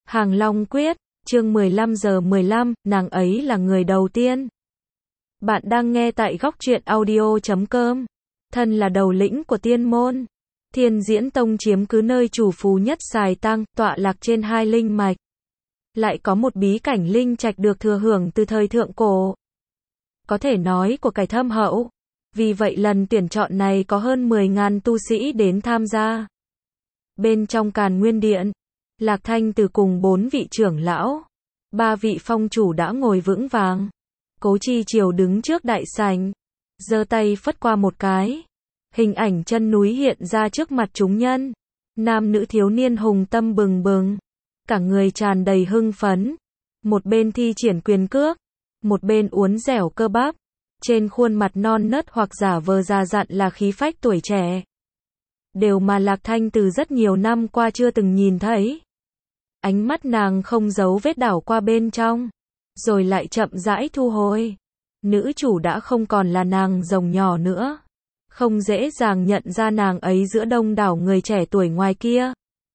Hàng Long Quyết, chương 15:15, nàng ấy là người đầu tiên. Bạn đang nghe tại góc truyện audio.com. Thân là đầu lĩnh của tiên môn, Thiên Diễn Tông chiếm cứ nơi chủ phú nhất Sài Tăng, tọa lạc trên hai linh mạch. Lại có một bí cảnh linh trạch được thừa hưởng từ thời thượng cổ. Có thể nói của cải thâm hậu. Vì vậy lần tuyển chọn này có hơn 10.000 tu sĩ đến tham gia. Bên trong Càn Nguyên Điện, Lạc Thanh Từ cùng 4 vị trưởng lão, 3 vị phong chủ đã ngồi vững vàng. Cố Chi Triều đứng trước đại sảnh, giơ tay phất qua một cái. Hình ảnh chân núi hiện ra trước mặt chúng nhân. Nam nữ thiếu niên hùng tâm bừng bừng, cả người tràn đầy hưng phấn. Một bên thi triển quyền cước, một bên uốn dẻo cơ bắp. Trên khuôn mặt non nớt hoặc giả vờ già dặn là khí phách tuổi trẻ. Điều mà Lạc Thanh từ rất nhiều năm qua chưa từng nhìn thấy. Ánh mắt nàng không giấu vết đảo qua bên trong, rồi lại chậm rãi thu hồi. Nữ chủ đã không còn là nàng rồng nhỏ nữa. Không dễ dàng nhận ra nàng ấy giữa đông đảo người trẻ tuổi ngoài kia.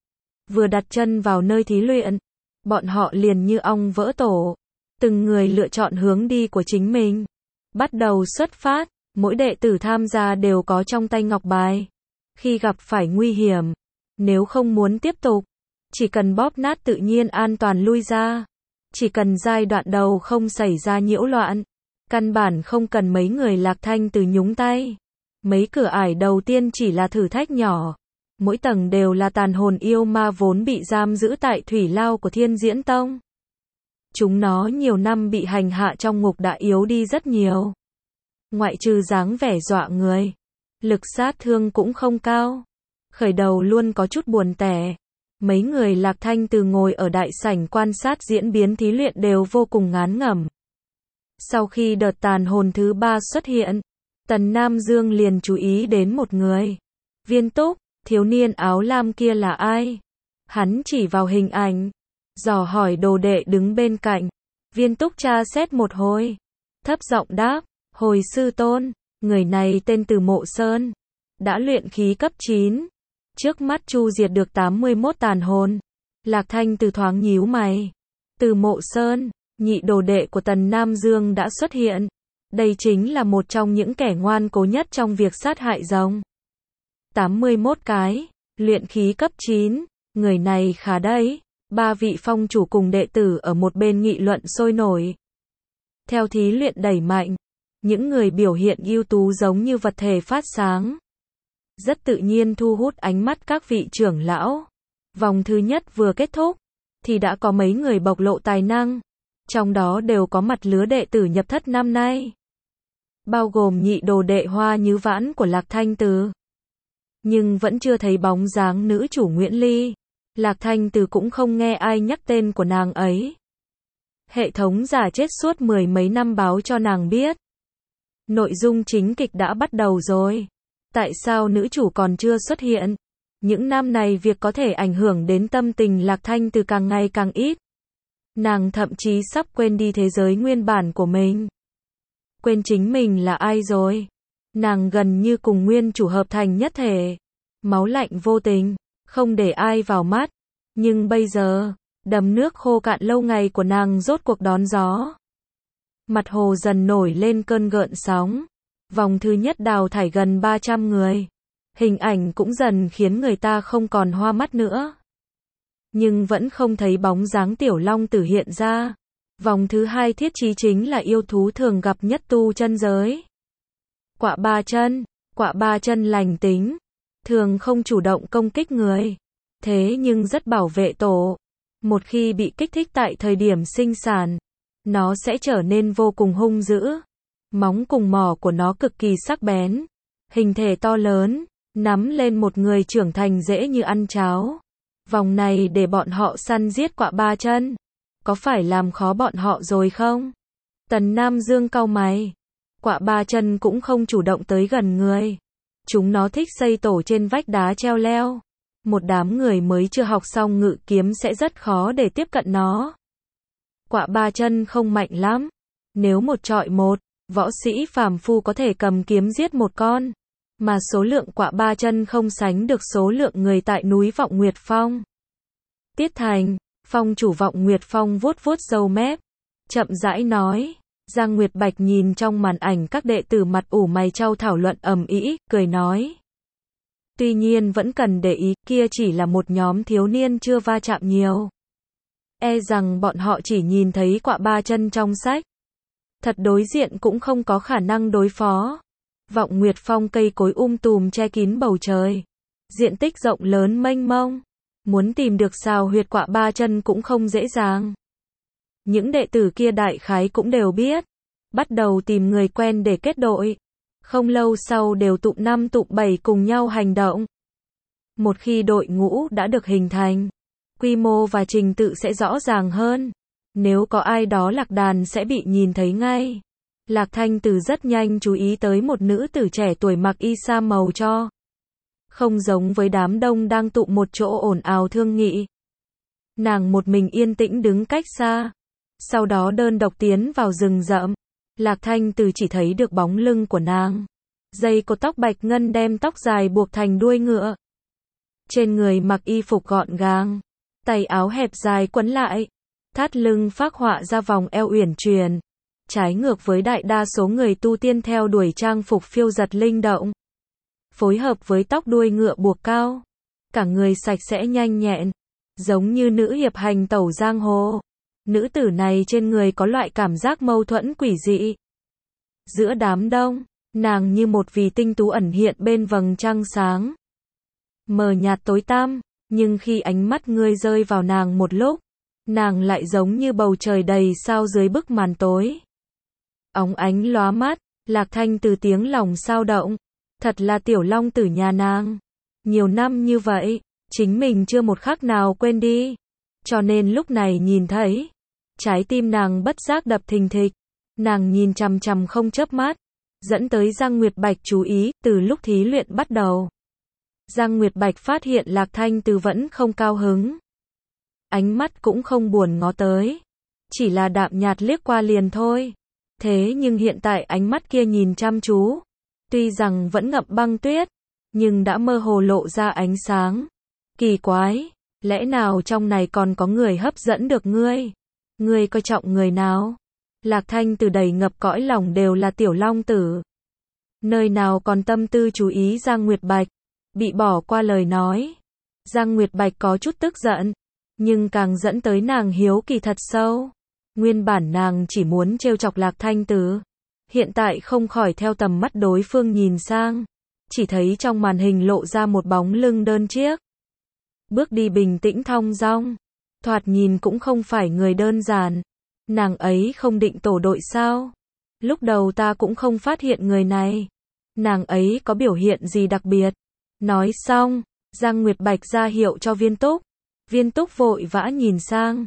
Vừa đặt chân vào nơi thí luyện, bọn họ liền như ong vỡ tổ. Từng người lựa chọn hướng đi của chính mình. Bắt đầu xuất phát, mỗi đệ tử tham gia đều có trong tay ngọc bài. Khi gặp phải nguy hiểm, nếu không muốn tiếp tục, chỉ cần bóp nát tự nhiên an toàn lui ra. Chỉ cần giai đoạn đầu không xảy ra nhiễu loạn, căn bản không cần mấy người Lạc Thanh Từ nhúng tay. Mấy cửa ải đầu tiên chỉ là thử thách nhỏ. Mỗi tầng đều là tàn hồn yêu ma vốn bị giam giữ tại thủy lao của Thiên Diễn Tông. Chúng nó nhiều năm bị hành hạ trong ngục đã yếu đi rất nhiều. Ngoại trừ dáng vẻ dọa người, lực sát thương cũng không cao. Khởi đầu luôn có chút buồn tẻ. Mấy người Lạc Thanh Từ ngồi ở đại sảnh quan sát diễn biến thí luyện đều vô cùng ngán ngẩm. Sau khi đợt tàn hồn thứ 3 xuất hiện, Tần Nam Dương liền chú ý đến một người. Viên Túc, thiếu niên áo lam kia là ai? Hắn chỉ vào hình ảnh, dò hỏi đồ đệ đứng bên cạnh. Viên Túc tra xét một hồi, thấp giọng đáp, hồi sư tôn, người này tên Từ Mộ Sơn, đã luyện khí cấp 9. Trước mắt chu diệt được 81 tàn hồn. Lạc Thanh Từ thoáng nhíu mày. Từ Mộ Sơn, nhị đồ đệ của Tần Nam Dương đã xuất hiện. Đây chính là một trong những kẻ ngoan cố nhất trong việc sát hại rồng. 81 cái, luyện khí cấp 9, người này khá đấy. 3 vị phong chủ cùng đệ tử ở một bên nghị luận sôi nổi. Theo thí luyện đẩy mạnh, những người biểu hiện ưu tú giống như vật thể phát sáng, rất tự nhiên thu hút ánh mắt các vị trưởng lão. Vòng thứ nhất vừa kết thúc, thì đã có mấy người bộc lộ tài năng. Trong đó đều có mặt lứa đệ tử nhập thất năm nay. Bao gồm nhị đồ đệ Hoa Nhứ Vãn của Lạc Thanh Từ. Nhưng vẫn chưa thấy bóng dáng nữ chủ Nguyễn Ly. Lạc Thanh Từ cũng không nghe ai nhắc tên của nàng ấy. Hệ thống giả chết suốt 10 mấy năm báo cho nàng biết. Nội dung chính kịch đã bắt đầu rồi. Tại sao nữ chủ còn chưa xuất hiện? Những năm này việc có thể ảnh hưởng đến tâm tình Lạc Thanh Từ càng ngày càng ít. Nàng thậm chí sắp quên đi thế giới nguyên bản của mình. Quên chính mình là ai rồi. Nàng gần như cùng nguyên chủ hợp thành nhất thể. Máu lạnh vô tình, không để ai vào mắt. Nhưng bây giờ, đầm nước khô cạn lâu ngày của nàng rốt cuộc đón gió. Mặt hồ dần nổi lên cơn gợn sóng. Vòng thứ nhất đào thải gần 300 người. Hình ảnh cũng dần khiến người ta không còn hoa mắt nữa. Nhưng vẫn không thấy bóng dáng Tiểu Long Tử hiện ra. Vòng thứ hai thiết chí chính là yêu thú thường gặp nhất tu chân giới. Quạ ba chân. Quạ ba chân lành tính, thường không chủ động công kích người. Thế nhưng rất bảo vệ tổ. Một khi bị kích thích tại thời điểm sinh sản, nó sẽ trở nên vô cùng hung dữ. Móng cùng mỏ của nó cực kỳ sắc bén. Hình thể to lớn, nắm lên một người trưởng thành dễ như ăn cháo. Vòng này để bọn họ săn giết quạ ba chân. Có phải làm khó bọn họ rồi không? Tần Nam Dương cau mày. Quạ ba chân cũng không chủ động tới gần người. Chúng nó thích xây tổ trên vách đá treo leo. Một đám người mới chưa học xong ngự kiếm sẽ rất khó để tiếp cận nó. Quạ ba chân không mạnh lắm. Nếu một trọi một, võ sĩ phàm phu có thể cầm kiếm giết một con. Mà số lượng quạ ba chân không sánh được số lượng người tại núi Vọng Nguyệt Phong. Tiết Thành, Phong chủ Vọng Nguyệt Phong vuốt vuốt râu mép, chậm rãi nói. Giang Nguyệt Bạch nhìn trong màn ảnh các đệ tử mặt ủ mày chau thảo luận ầm ĩ, cười nói. Tuy nhiên vẫn cần để ý, kia chỉ là một nhóm thiếu niên chưa va chạm nhiều. E rằng bọn họ chỉ nhìn thấy quạ ba chân trong sách. Thật đối diện cũng không có khả năng đối phó. Vọng Nguyệt Phong cây cối tùm che kín bầu trời. Diện tích rộng lớn mênh mông. Muốn tìm được sao huyệt quạ ba chân cũng không dễ dàng. Những đệ tử kia đại khái cũng đều biết. Bắt đầu tìm người quen để kết đội. Không lâu sau đều tụ 5 tụ 7 cùng nhau hành động. Một khi đội ngũ đã được hình thành, quy mô và trình tự sẽ rõ ràng hơn. Nếu có ai đó lạc đàn sẽ bị nhìn thấy ngay. Lạc Thanh Từ rất nhanh chú ý tới một nữ tử trẻ tuổi mặc y sa màu cho. Không giống với đám đông đang tụ một chỗ ồn ào thương nghị. Nàng một mình yên tĩnh đứng cách xa. Sau đó đơn độc tiến vào rừng rậm. Lạc Thanh Từ chỉ thấy được bóng lưng của nàng. Dây cột tóc bạch ngân đem tóc dài buộc thành đuôi ngựa. Trên người mặc y phục gọn gàng. Tay áo hẹp dài quấn lại. Thắt lưng phác họa ra vòng eo uyển chuyển. Trái ngược với đại đa số người tu tiên theo đuổi trang phục phiêu giật linh động. Phối hợp với tóc đuôi ngựa buộc cao. Cả người sạch sẽ nhanh nhẹn. Giống như nữ hiệp hành tẩu giang hồ. Nữ tử này trên người có loại cảm giác mâu thuẫn quỷ dị. Giữa đám đông, nàng như một vì tinh tú ẩn hiện bên vầng trăng sáng. Mờ nhạt tối tăm, nhưng khi ánh mắt ngươi rơi vào nàng một lúc, nàng lại giống như bầu trời đầy sao dưới bức màn tối. Óng ánh lóa mắt, Lạc Thanh Từ tiếng lòng sao động. Thật là tiểu long tử nhà nàng. Nhiều năm như vậy, chính mình chưa một khắc nào quên đi. Cho nên lúc này nhìn thấy, trái tim nàng bất giác đập thình thịch. Nàng nhìn chằm chằm không chớp mắt, dẫn tới Giang Nguyệt Bạch chú ý. Từ lúc thí luyện bắt đầu, Giang Nguyệt Bạch phát hiện Lạc Thanh Từ vẫn không cao hứng. Ánh mắt cũng không buồn ngó tới, chỉ là đạm nhạt liếc qua liền thôi. Thế nhưng hiện tại ánh mắt kia nhìn chăm chú, tuy rằng vẫn ngậm băng tuyết, nhưng đã mơ hồ lộ ra ánh sáng. Kỳ quái, lẽ nào trong này còn có người hấp dẫn được ngươi? Ngươi coi trọng người nào? Lạc Thanh Từ đầy ngập cõi lòng đều là tiểu long tử. Nơi nào còn tâm tư chú ý Giang Nguyệt Bạch, bị bỏ qua lời nói. Giang Nguyệt Bạch có chút tức giận, nhưng càng dẫn tới nàng hiếu kỳ thật sâu. Nguyên bản nàng chỉ muốn trêu chọc Lạc Thanh Từ, hiện tại không khỏi theo tầm mắt đối phương nhìn sang, chỉ thấy trong màn hình lộ ra một bóng lưng đơn chiếc. Bước đi bình tĩnh thong dong, thoạt nhìn cũng không phải người đơn giản. Nàng ấy không định tổ đội sao? Lúc đầu ta cũng không phát hiện người này. Nàng ấy có biểu hiện gì đặc biệt? Nói xong, Giang Nguyệt Bạch ra hiệu cho Viên Túc. Viên Túc vội vã nhìn sang.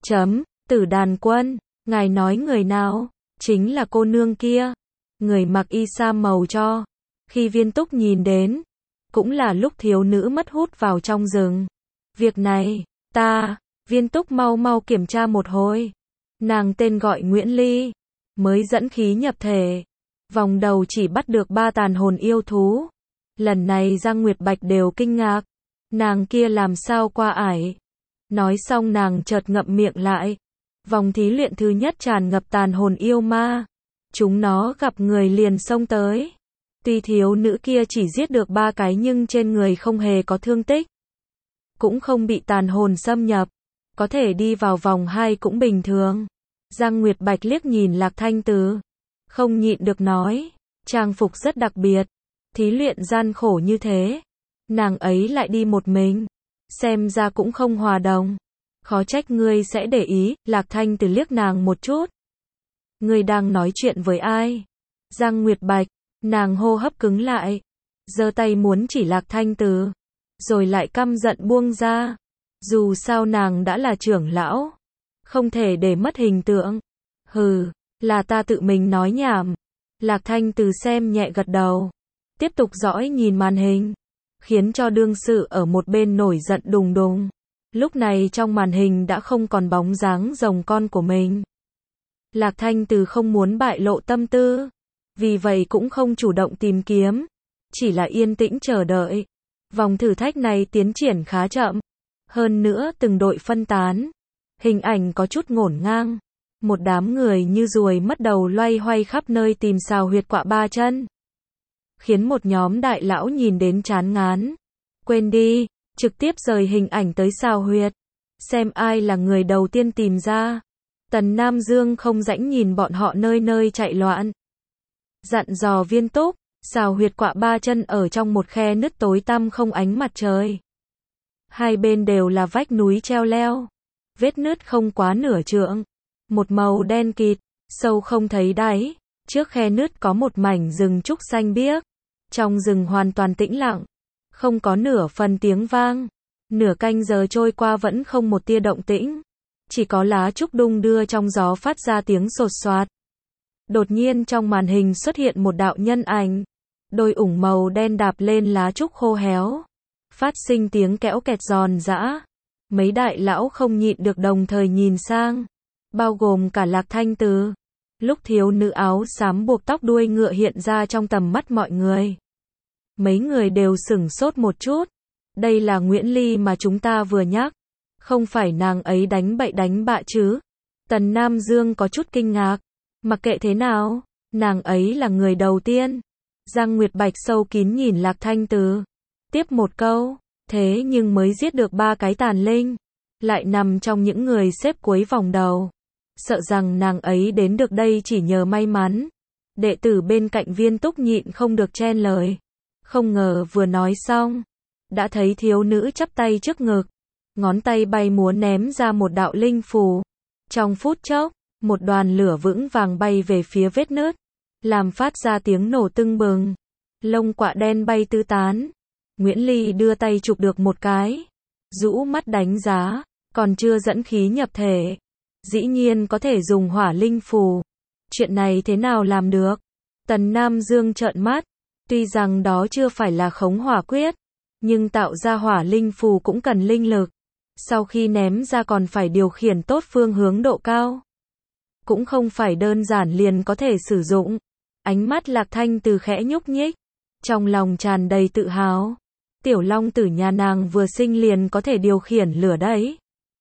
Tử Đàn Quân, ngài nói người nào? Chính là cô nương kia. Người mặc y sa màu cho. Khi Viên Túc nhìn đến, cũng là lúc thiếu nữ mất hút vào trong rừng. Việc này, Viên Túc mau mau kiểm tra một hồi. Nàng tên gọi Nguyễn Ly, mới dẫn khí nhập thể. Vòng đầu chỉ bắt được 3 tàn hồn yêu thú. Lần này Giang Nguyệt Bạch đều kinh ngạc. Nàng kia làm sao qua ải? Nói xong nàng chợt ngậm miệng lại. Vòng thí luyện thứ nhất tràn ngập tàn hồn yêu ma. Chúng nó gặp người liền xông tới. Tuy thiếu nữ kia chỉ giết được 3 cái nhưng trên người không hề có thương tích. Cũng không bị tàn hồn xâm nhập. Có thể đi vào vòng 2 cũng bình thường. Giang Nguyệt Bạch liếc nhìn Lạc Thanh Từ, không nhịn được nói, trang phục rất đặc biệt, thí luyện gian khổ như thế, nàng ấy lại đi một mình, xem ra cũng không hòa đồng, khó trách ngươi sẽ để ý. Lạc Thanh Từ liếc nàng một chút. Ngươi đang nói chuyện với ai? Giang Nguyệt Bạch, nàng hô hấp cứng lại, giơ tay muốn chỉ Lạc Thanh Từ, rồi lại căm giận buông ra. Dù sao nàng đã là trưởng lão, không thể để mất hình tượng. Hừ, là ta tự mình nói nhảm. Lạc Thanh Từ xem nhẹ gật đầu, tiếp tục dõi nhìn màn hình, khiến cho đương sự ở một bên nổi giận đùng đùng. Lúc này trong màn hình đã không còn bóng dáng rồng con của mình. Lạc Thanh Từ không muốn bại lộ tâm tư, vì vậy cũng không chủ động tìm kiếm, chỉ là yên tĩnh chờ đợi. Vòng thử thách này tiến triển khá chậm. Hơn nữa từng đội phân tán, Hình ảnh có chút ngổn ngang. Một đám người như ruồi mất đầu loay hoay khắp nơi tìm xào huyệt quạ ba chân. Khiến một nhóm đại lão nhìn đến chán ngán. Quên đi, trực tiếp rời hình ảnh tới xào huyệt. Xem ai là người đầu tiên tìm ra. Tần Nam Dương không rãnh nhìn bọn họ nơi nơi chạy loạn. Dặn dò Viên Túc, xào huyệt quạ ba chân ở trong một khe nứt tối tăm không ánh mặt trời. Hai bên đều là vách núi treo leo. Vết nứt không quá nửa trượng. Một màu đen kịt, sâu không thấy đáy. Trước khe nứt có một mảnh rừng trúc xanh biếc. Trong rừng hoàn toàn tĩnh lặng. Không có nửa phần tiếng vang. Nửa canh giờ trôi qua vẫn không một tia động tĩnh. Chỉ có lá trúc đung đưa trong gió phát ra tiếng sột soạt. Đột nhiên trong màn hình xuất hiện một đạo nhân ảnh. Đôi ủng màu đen đạp lên lá trúc khô héo. Phát sinh tiếng kẽo kẹt giòn giã. Mấy đại lão không nhịn được đồng thời nhìn sang. Bao gồm cả Lạc Thanh Từ. Lúc thiếu nữ áo xám buộc tóc đuôi ngựa hiện ra trong tầm mắt mọi người. Mấy người đều sửng sốt một chút. Đây là Nguyễn Ly mà chúng ta vừa nhắc. Không phải nàng ấy đánh bậy đánh bạ chứ. Tần Nam Dương có chút kinh ngạc. Mặc kệ thế nào, nàng ấy là người đầu tiên. Giang Nguyệt Bạch sâu kín nhìn Lạc Thanh Từ. Tiếp một câu, thế nhưng mới giết được 3 cái tàn linh. Lại nằm trong những người xếp cuối vòng đầu. Sợ rằng nàng ấy đến được đây chỉ nhờ may mắn. Đệ tử bên cạnh Viên Túc nhịn không được chen lời. Không ngờ vừa nói xong, đã thấy thiếu nữ chắp tay trước ngực. Ngón tay bay múa ném ra một đạo linh phù. Trong phút chốc, một đoàn lửa vững vàng bay về phía vết nứt. Làm phát ra tiếng nổ tưng bừng. Lông quạ đen bay tứ tán. Nguyễn Ly đưa tay chụp được một cái. Rũ mắt đánh giá. Còn chưa dẫn khí nhập thể. Dĩ nhiên có thể dùng hỏa linh phù. Chuyện này thế nào làm được? Tần Nam Dương trợn mắt. Tuy rằng đó chưa phải là khống hỏa quyết. Nhưng tạo ra hỏa linh phù cũng cần linh lực. Sau khi ném ra còn phải điều khiển tốt phương hướng độ cao. Cũng không phải đơn giản liền có thể sử dụng. Ánh mắt Lạc Thanh Từ khẽ nhúc nhích. Trong lòng tràn đầy tự hào. Tiểu long tử nhà nàng vừa sinh liền có thể điều khiển lửa đấy.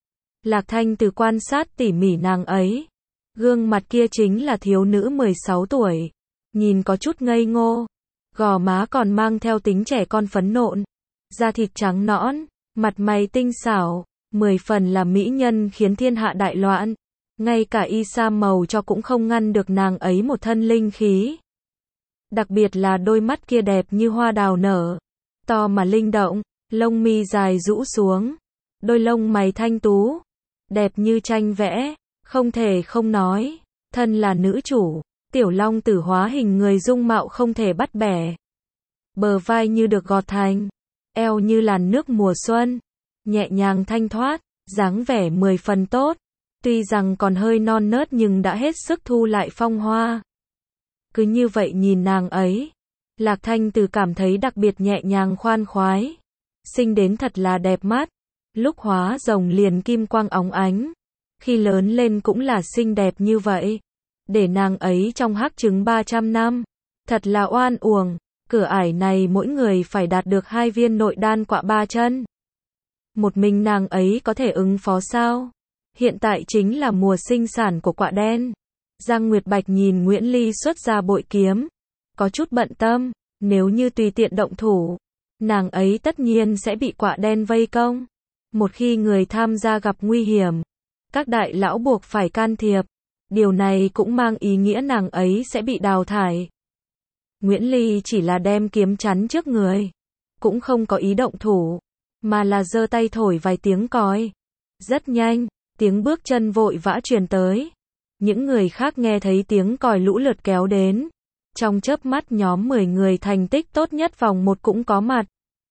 Lạc Thanh Từ quan sát tỉ mỉ nàng ấy. Gương mặt kia chính là thiếu nữ 16 tuổi. Nhìn có chút ngây ngô. Gò má còn mang theo tính trẻ con phấn nộn. Da thịt trắng nõn. Mặt mày tinh xảo. 10 phần là mỹ nhân khiến thiên hạ đại loạn. Ngay cả y sa màu cho cũng không ngăn được nàng ấy một thân linh khí. Đặc biệt là đôi mắt kia đẹp như hoa đào nở. To mà linh động. Lông mi dài rũ xuống. Đôi lông mày thanh tú. Đẹp như tranh vẽ. Không thể không nói. Thân là nữ chủ. Tiểu long tử hóa hình người dung mạo không thể bắt bẻ. Bờ vai như được gọt thành. Eo như làn nước mùa xuân. Nhẹ nhàng thanh thoát. Dáng vẻ 10 phần tốt. Tuy rằng còn hơi non nớt nhưng đã hết sức thu lại phong hoa. Cứ như vậy nhìn nàng ấy. Lạc Thanh Từ cảm thấy đặc biệt nhẹ nhàng khoan khoái. Sinh đến thật là đẹp mắt. Lúc hóa rồng liền kim quang óng ánh. Khi lớn lên cũng là xinh đẹp như vậy. Để nàng ấy trong hắc trứng 300 năm. Thật là oan uổng. Cửa ải này mỗi người phải đạt được 2 viên nội đan quạ ba chân. Một mình nàng ấy có thể ứng phó sao? Hiện tại chính là mùa sinh sản của quạ đen. Giang Nguyệt Bạch nhìn Nguyễn Ly xuất ra bội kiếm. Có chút bận tâm. Nếu như tùy tiện động thủ, nàng ấy tất nhiên sẽ bị quạ đen vây công. Một khi người tham gia gặp nguy hiểm, các đại lão buộc phải can thiệp. Điều này cũng mang ý nghĩa nàng ấy sẽ bị đào thải. Nguyễn Ly chỉ là đem kiếm chắn trước người. Cũng không có ý động thủ. Mà là giơ tay thổi vài tiếng còi. Rất nhanh, tiếng bước chân vội vã truyền tới. Những người khác nghe thấy tiếng còi lũ lượt kéo đến. Trong chớp mắt nhóm 10 người thành tích tốt nhất vòng 1 cũng có mặt.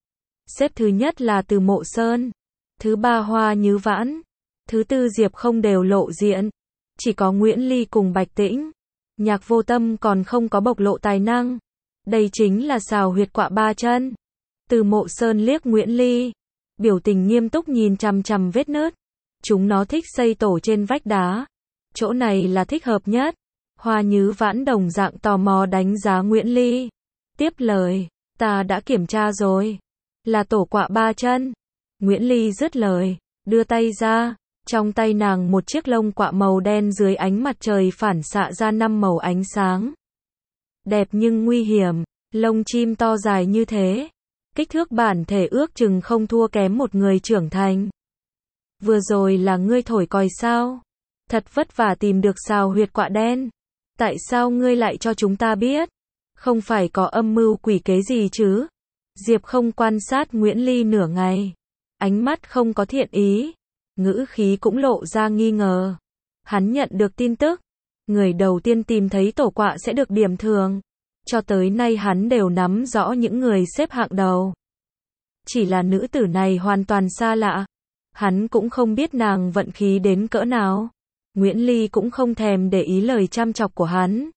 Xếp thứ nhất là Từ Mộ Sơn. Thứ 3 Hoa Như Vãn. Thứ 4 Diệp Không đều lộ diện. Chỉ có Nguyễn Ly cùng Bạch Tĩnh. Nhạc Vô Tâm còn không có bộc lộ tài năng. Đây chính là xào huyệt quạ ba chân. Từ Mộ Sơn liếc Nguyễn Ly. Biểu tình nghiêm túc nhìn chằm chằm vết nứt. Chúng nó thích xây tổ trên vách đá. Chỗ này là thích hợp nhất. Hoa Như Vãn đồng dạng tò mò đánh giá Nguyễn Ly. Tiếp lời, ta đã kiểm tra rồi. Là tổ quạ ba chân. Nguyễn Ly dứt lời, đưa tay ra. Trong tay nàng một chiếc lông quạ màu đen dưới ánh mặt trời phản xạ ra 5 màu ánh sáng. Đẹp nhưng nguy hiểm, lông chim to dài như thế. Kích thước bản thể ước chừng không thua kém một người trưởng thành. Vừa rồi là ngươi thổi còi sao? Thật vất vả tìm được xào huyệt quạ đen. Tại sao ngươi lại cho chúng ta biết? Không phải có âm mưu quỷ kế gì chứ? Diệp không quan sát Nguyễn Ly nửa ngày. Ánh mắt không có thiện ý. Ngữ khí cũng lộ ra nghi ngờ. Hắn nhận được tin tức. Người đầu tiên tìm thấy tổ quạ sẽ được điểm thường. Cho tới nay hắn đều nắm rõ những người xếp hạng đầu. Chỉ là nữ tử này hoàn toàn xa lạ. Hắn cũng không biết nàng vận khí đến cỡ nào. Nguyễn Ly cũng không thèm để ý lời chăm chọc của hắn.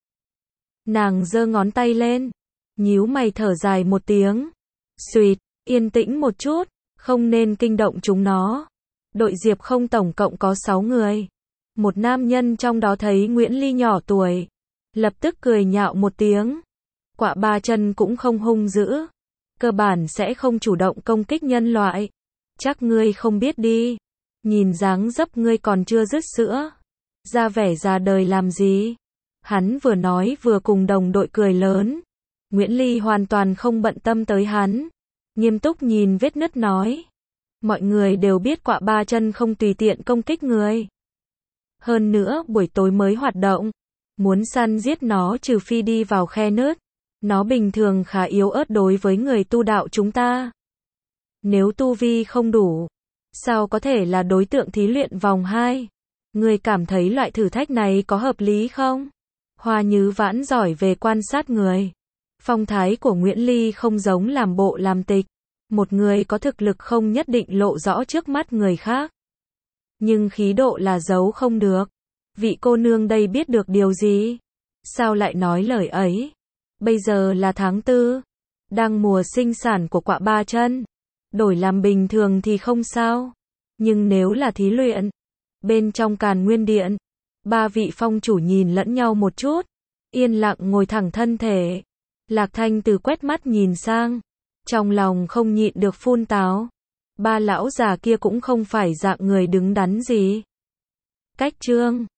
Nàng giơ ngón tay lên. Nhíu mày thở dài một tiếng. Xuyệt, yên tĩnh một chút. Không nên kinh động chúng nó. Đội Diệp không tổng cộng có 6 người. Một nam nhân trong đó thấy Nguyễn Ly nhỏ tuổi. Lập tức cười nhạo một tiếng. Quạ ba chân cũng không hung dữ. Cơ bản sẽ không chủ động công kích nhân loại. Chắc ngươi không biết đi. Nhìn dáng dấp ngươi còn chưa dứt sữa. Ra vẻ già đời làm gì? Hắn vừa nói vừa cùng đồng đội cười lớn. Nguyễn Ly hoàn toàn không bận tâm tới hắn. Nghiêm túc nhìn vết nứt nói. Mọi người đều biết quạ ba chân không tùy tiện công kích người. Hơn nữa buổi tối mới hoạt động. Muốn săn giết nó trừ phi đi vào khe nứt. Nó bình thường khá yếu ớt đối với người tu đạo chúng ta. Nếu tu vi không đủ, sao có thể là đối tượng thí luyện vòng 2? Người cảm thấy loại thử thách này có hợp lý không? Hoa Nhứ Vãn giỏi về quan sát người. Phong thái của Nguyễn Ly không giống làm bộ làm tịch. Một người có thực lực không nhất định lộ rõ trước mắt người khác. Nhưng khí độ là giấu không được. Vị cô nương đây biết được điều gì? Sao lại nói lời ấy? Bây giờ là tháng 4. Đang mùa sinh sản của quạ ba chân. Đổi làm bình thường thì không sao. Nhưng nếu là thí luyện. Bên trong Càn Nguyên Điện. 3 vị phong chủ nhìn lẫn nhau một chút. Yên lặng ngồi thẳng thân thể. Lạc Thanh từ quét mắt nhìn sang. Trong lòng không nhịn được phun táo. 3 lão già kia cũng không phải dạng người đứng đắn gì. Cách chương